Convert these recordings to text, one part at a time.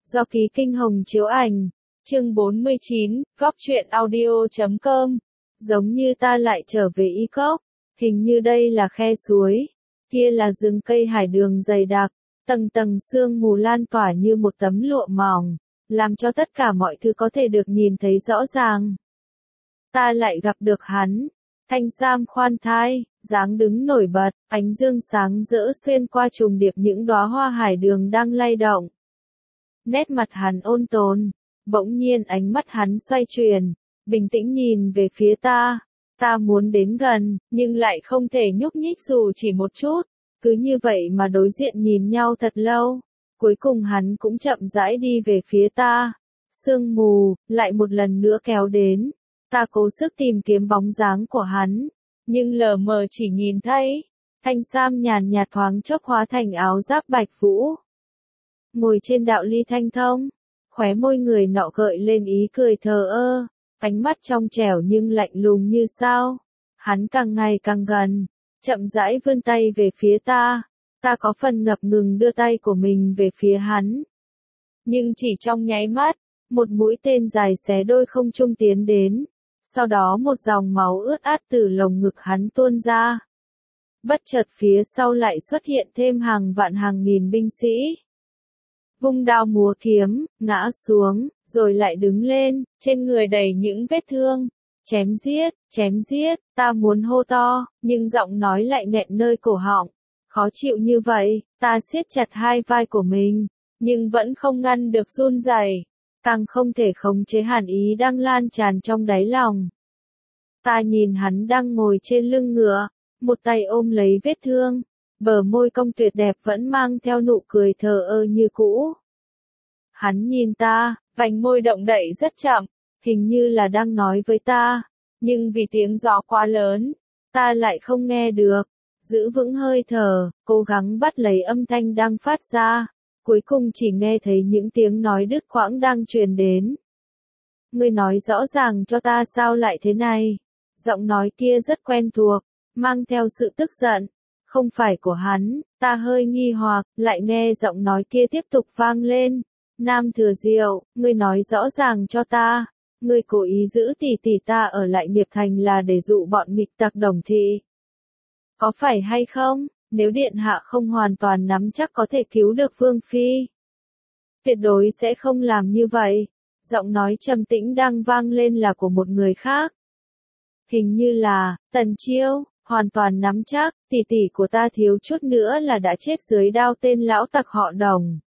Do Ký Kinh Hồng chiếu ảnh. Chương 49, Góc truyện audio.com. Giống như ta lại trở về Y Cốc. Hình như đây là khe suối. Kia là rừng cây hải đường dày đặc. Tầng tầng sương mù lan tỏa như một tấm lụa mỏng, làm cho tất cả mọi thứ có thể được nhìn thấy rõ ràng. Ta lại gặp được hắn. Thanh sam khoan thai, dáng đứng nổi bật, ánh dương sáng rỡ xuyên qua trùng điệp những đóa hoa hải đường đang lay động. Nét mặt hắn ôn tồn, bỗng nhiên ánh mắt hắn xoay chuyển, bình tĩnh nhìn về phía ta. Ta muốn đến gần, nhưng lại không thể nhúc nhích dù chỉ một chút. Cứ như vậy mà đối diện nhìn nhau thật lâu. Cuối cùng hắn cũng chậm rãi đi về phía ta. Sương mù, lại một lần nữa kéo đến. Ta cố sức tìm kiếm bóng dáng của hắn, nhưng lờ mờ chỉ nhìn thấy thanh sam nhàn nhạt thoáng chốc hóa thành áo giáp bạch vũ. Ngồi trên đạo ly thanh thông, khóe môi người nọ gợi lên ý cười thờ ơ, ánh mắt trong trẻo nhưng lạnh lùng như sao. Hắn càng ngày càng gần, chậm rãi vươn tay về phía ta. Ta có phần ngập ngừng đưa tay của mình về phía hắn. Nhưng chỉ trong nháy mắt, một mũi tên dài xé đôi không trung tiến đến. Sau đó một dòng máu ướt át từ lồng ngực hắn tuôn ra. Bất chợt phía sau lại xuất hiện thêm hàng vạn hàng nghìn binh sĩ. Vung đao múa kiếm, ngã xuống, rồi lại đứng lên, trên người đầy những vết thương. Chém giết, ta muốn hô to, nhưng giọng nói lại nghẹn nơi cổ họng. Khó chịu như vậy, ta siết chặt hai vai của mình, nhưng vẫn không ngăn được run rẩy. Càng không thể khống chế hàn ý đang lan tràn trong đáy lòng. Ta nhìn hắn đang ngồi trên lưng ngựa, một tay ôm lấy vết thương, bờ môi cong tuyệt đẹp vẫn mang theo nụ cười thờ ơ như cũ. Hắn nhìn ta, vành môi động đậy rất chậm, hình như là đang nói với ta, nhưng vì tiếng gió quá lớn, ta lại không nghe được. Giữ vững hơi thở, cố gắng bắt lấy âm thanh đang phát ra. Cuối cùng chỉ nghe thấy những tiếng nói đứt quãng đang truyền đến. Ngươi nói rõ ràng cho ta sao lại thế này. Giọng nói kia rất quen thuộc, mang theo sự tức giận. Không phải của hắn, ta hơi nghi hoặc, lại nghe giọng nói kia tiếp tục vang lên. Nam Thừa Diệu, ngươi nói rõ ràng cho ta. Ngươi cố ý giữ tỷ tỷ ta ở lại Nghiệp Thành là để dụ bọn nghịch tặc Đồng Thị. Có phải hay không? Nếu điện hạ không hoàn toàn nắm chắc có thể cứu được Vương Phi, tuyệt đối sẽ không làm như vậy. Giọng nói trầm tĩnh đang vang lên là của một người khác. Hình như là, Tần Chiêu, hoàn toàn nắm chắc, tỷ tỷ của ta thiếu chút nữa là đã chết dưới đao tên lão tặc họ Đồng.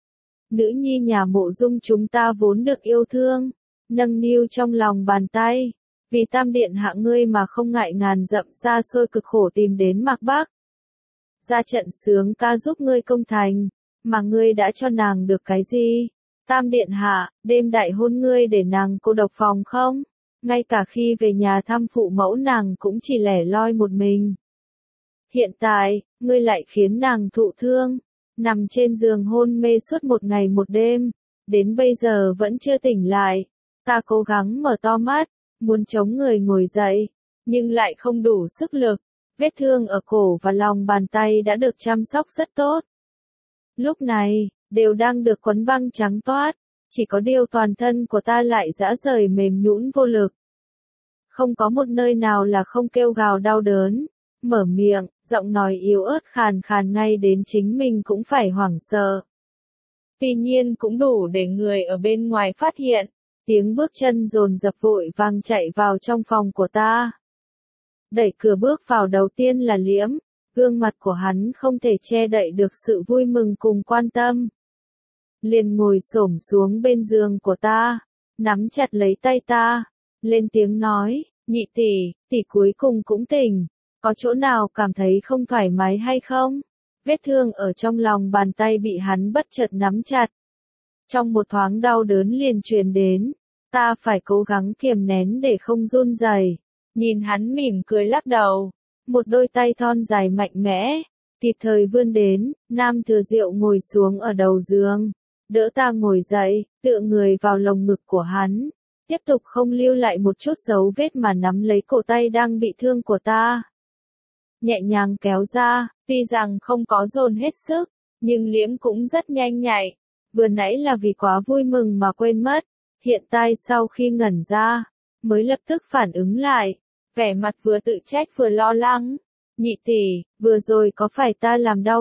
Nữ nhi nhà Mộ Dung chúng ta vốn được yêu thương, nâng niu trong lòng bàn tay. Vì Tam điện hạ ngươi mà không ngại ngàn dặm xa xôi cực khổ tìm đến Mạc Bắc. Ra trận sướng ca giúp ngươi công thành, mà ngươi đã cho nàng được cái gì? Tam điện hạ, đêm đại hôn ngươi để nàng cô độc phòng không? Ngay cả khi về nhà thăm phụ mẫu nàng cũng chỉ lẻ loi một mình. Hiện tại, ngươi lại khiến nàng thụ thương, nằm trên giường hôn mê suốt một ngày một đêm, đến bây giờ vẫn chưa tỉnh lại. Ta cố gắng mở to mắt, muốn chống người ngồi dậy, nhưng lại không đủ sức lực. Vết thương ở cổ và lòng bàn tay đã được chăm sóc rất tốt. Lúc này, đều đang được quấn băng trắng toát, chỉ có điều toàn thân của ta lại rã rời mềm nhũn vô lực. Không có một nơi nào là không kêu gào đau đớn, mở miệng, giọng nói yếu ớt khàn khàn ngay đến chính mình cũng phải hoảng sợ. Tuy nhiên cũng đủ để người ở bên ngoài phát hiện, tiếng bước chân dồn dập vội vàng chạy vào trong phòng của ta. Đẩy cửa bước vào đầu tiên là Liễm, gương mặt của hắn không thể che đậy được sự vui mừng cùng quan tâm. Liền ngồi xổm xuống bên giường của ta, nắm chặt lấy tay ta, lên tiếng nói, nhị tỷ cuối cùng cũng tỉnh, có chỗ nào cảm thấy không thoải mái hay không? Vết thương ở trong lòng bàn tay bị hắn bất chợt nắm chặt. Trong một thoáng đau đớn liền truyền đến, ta phải cố gắng kiềm nén để không run rẩy. Nhìn hắn mỉm cười lắc đầu, một đôi tay thon dài mạnh mẽ, kịp thời vươn đến. Nam Thừa Diệu ngồi xuống ở đầu giường, đỡ ta ngồi dậy, tựa người vào lồng ngực của hắn, tiếp tục không lưu lại một chút dấu vết mà nắm lấy cổ tay đang bị thương của ta. Nhẹ nhàng kéo ra, tuy rằng không có dồn hết sức, nhưng Liễm cũng rất nhanh nhạy, vừa nãy là vì quá vui mừng mà quên mất, hiện tại sau khi ngẩn ra, mới lập tức phản ứng lại, vẻ mặt vừa tự trách vừa lo lắng. Nhị tỷ, vừa rồi có phải ta làm đau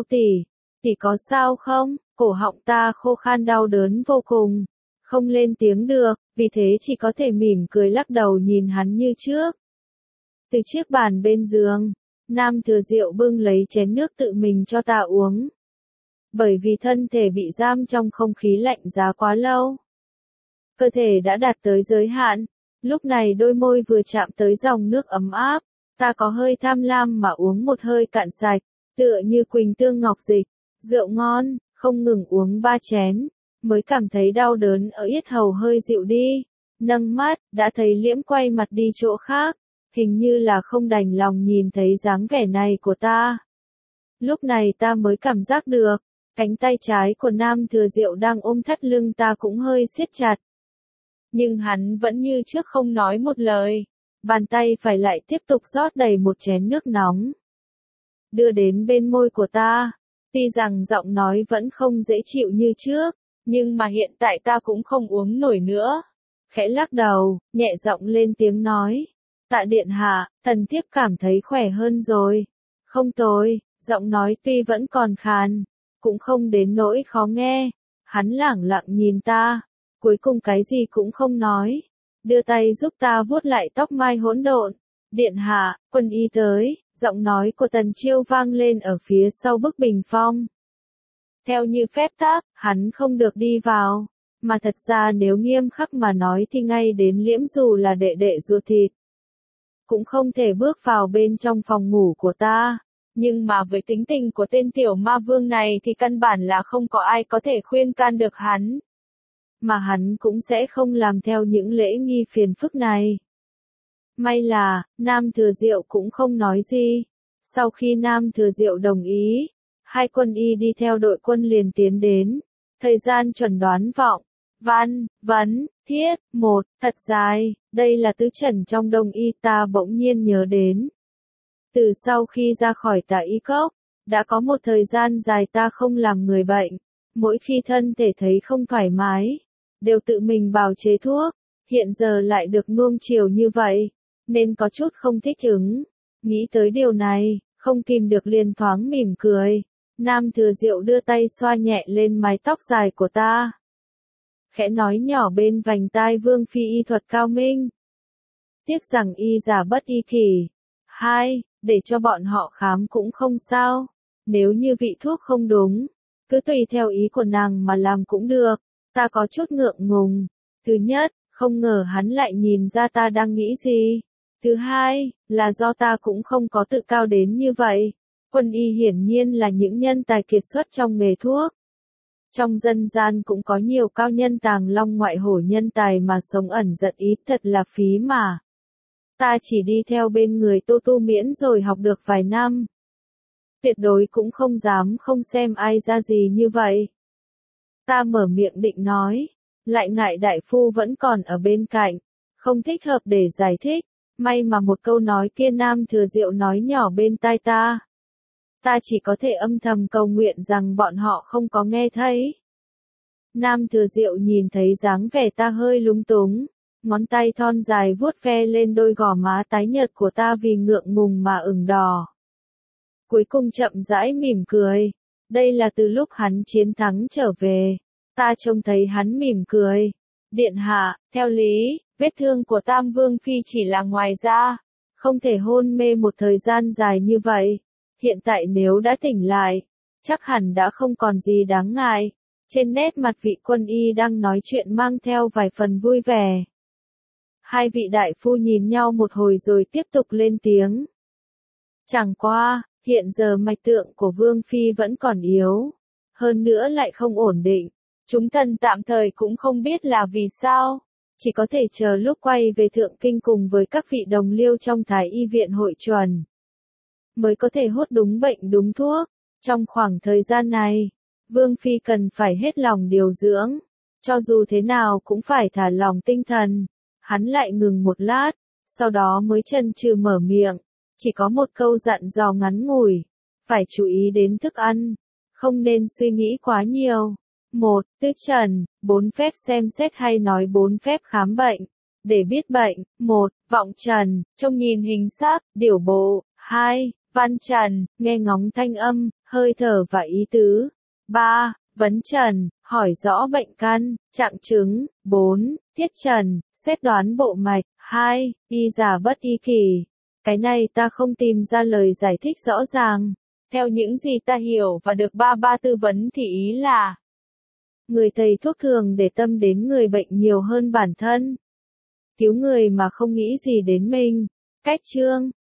tỷ có sao không? Cổ họng ta khô khan đau đớn vô cùng, không lên tiếng được, vì thế chỉ có thể mỉm cười lắc đầu nhìn hắn như trước. Từ chiếc bàn bên giường, Nam Thừa Diệu bưng lấy chén nước tự mình cho ta uống. Bởi vì thân thể bị giam trong không khí lạnh giá quá lâu, cơ thể đã đạt tới giới hạn, lúc này đôi môi vừa chạm tới dòng nước ấm áp, ta có hơi tham lam mà uống một hơi cạn sạch, tựa như quỳnh tương ngọc dịch, rượu ngon, không ngừng uống 3 chén, mới cảm thấy đau đớn ở yết hầu hơi dịu đi, nâng mắt, đã thấy Liễm quay mặt đi chỗ khác, hình như là không đành lòng nhìn thấy dáng vẻ này của ta. Lúc này ta mới cảm giác được, cánh tay trái của Nam Thừa Diệu đang ôm thắt lưng ta cũng hơi siết chặt. Nhưng hắn vẫn như trước không nói một lời, bàn tay phải lại tiếp tục rót đầy một chén nước nóng, đưa đến bên môi của ta. Tuy rằng giọng nói vẫn không dễ chịu như trước, nhưng mà hiện tại ta cũng không uống nổi nữa. Khẽ lắc đầu, nhẹ giọng lên tiếng nói, Tạ điện hạ, thần thiếp cảm thấy khỏe hơn rồi. Không tồi, giọng nói tuy vẫn còn khàn, cũng không đến nỗi khó nghe. Hắn lẳng lặng nhìn ta, cuối cùng cái gì cũng không nói, đưa tay giúp ta vuốt lại tóc mai hỗn độn. Điện hạ, quân y tới, giọng nói của Tần Chiêu vang lên ở phía sau bức bình phong. Theo như phép tắc, hắn không được đi vào, mà thật ra nếu nghiêm khắc mà nói thì ngay đến Liễm dù là đệ đệ ruột thịt, cũng không thể bước vào bên trong phòng ngủ của ta. Nhưng mà với tính tình của tên tiểu ma vương này thì căn bản là không có ai có thể khuyên can được hắn. Mà hắn cũng sẽ không làm theo những lễ nghi phiền phức này. May là, Nam Thừa Diệu cũng không nói gì. Sau khi Nam Thừa Diệu đồng ý, hai quân y đi theo đội quân liền tiến đến. Thời gian chuẩn đoán vọng, văn, vấn, thiết, một, thật dài, đây là tứ trần trong đông y ta bỗng nhiên nhớ đến. Từ sau khi ra khỏi Tà Y Cốc, đã có một thời gian dài ta không làm người bệnh. Mỗi khi thân thể thấy không thoải mái, đều tự mình bào chế thuốc. Hiện giờ lại được nuông chiều như vậy, nên có chút không thích ứng. Nghĩ tới điều này, không kìm được liền thoáng mỉm cười. Nam Thừa Diệu đưa tay xoa nhẹ lên mái tóc dài của ta, khẽ nói nhỏ bên vành tai Vương phi y thuật cao minh. Tiếc rằng y giả bất y kỷ. 2. Để cho bọn họ khám cũng không sao. Nếu như vị thuốc không đúng, cứ tùy theo ý của nàng mà làm cũng được. Ta có chút ngượng ngùng. Thứ nhất, không ngờ hắn lại nhìn ra ta đang nghĩ gì. Thứ hai, là do ta cũng không có tự cao đến như vậy. Quân y hiển nhiên là những nhân tài kiệt xuất trong nghề thuốc. Trong dân gian cũng có nhiều cao nhân tàng long ngoại hổ nhân tài mà sống ẩn giật ít thật là phí mà. Ta chỉ đi theo bên người Tô Tu Miễn rồi học được vài năm. Tuyệt đối cũng không dám không xem ai ra gì như vậy. Ta mở miệng định nói, lại ngại đại phu vẫn còn ở bên cạnh, không thích hợp để giải thích. May mà một câu nói kia Nam Thừa Diệu nói nhỏ bên tai ta. Ta chỉ có thể âm thầm cầu nguyện rằng bọn họ không có nghe thấy. Nam Thừa Diệu nhìn thấy dáng vẻ ta hơi lúng túng, ngón tay thon dài vuốt ve lên đôi gò má tái nhợt của ta vì ngượng ngùng mà ửng đỏ. Cuối cùng chậm rãi mỉm cười. Đây là từ lúc hắn chiến thắng trở về, ta trông thấy hắn mỉm cười. Điện hạ, theo lý, vết thương của Tam Vương Phi chỉ là ngoài da, không thể hôn mê một thời gian dài như vậy. Hiện tại nếu đã tỉnh lại, chắc hẳn đã không còn gì đáng ngại. Trên nét mặt vị quân y đang nói chuyện mang theo vài phần vui vẻ. Hai vị đại phu nhìn nhau một hồi rồi tiếp tục lên tiếng. Chẳng qua, hiện giờ mạch tượng của Vương Phi vẫn còn yếu, hơn nữa lại không ổn định. Chúng thần tạm thời cũng không biết là vì sao, chỉ có thể chờ lúc quay về Thượng Kinh cùng với các vị đồng liêu trong Thái Y viện hội chuẩn, mới có thể hốt đúng bệnh đúng thuốc. Trong khoảng thời gian này, Vương Phi cần phải hết lòng điều dưỡng, cho dù thế nào cũng phải thả lòng tinh thần. Hắn lại ngừng một lát, sau đó mới chần chừ mở miệng, chỉ có một câu dặn dò ngắn ngủi, phải chú ý đến thức ăn, không nên suy nghĩ quá nhiều. 1. Tứ trần, 4 phép xem xét hay nói 4 phép khám bệnh. Để biết bệnh. 1. Vọng trần, trông nhìn hình sắc, điểu bộ. 2. Văn trần, nghe ngóng thanh âm, hơi thở và ý tứ. 3. Vấn trần, hỏi rõ bệnh căn, trạng chứng. 4. Thiết trần, xét đoán bộ mạch. 2. Y giả bất y kỳ. Cái này ta không tìm ra lời giải thích rõ ràng. Theo những gì ta hiểu và được ba tư vấn thì ý là người thầy thuốc thường để tâm đến người bệnh nhiều hơn bản thân. Cứu người mà không nghĩ gì đến mình. Cách chương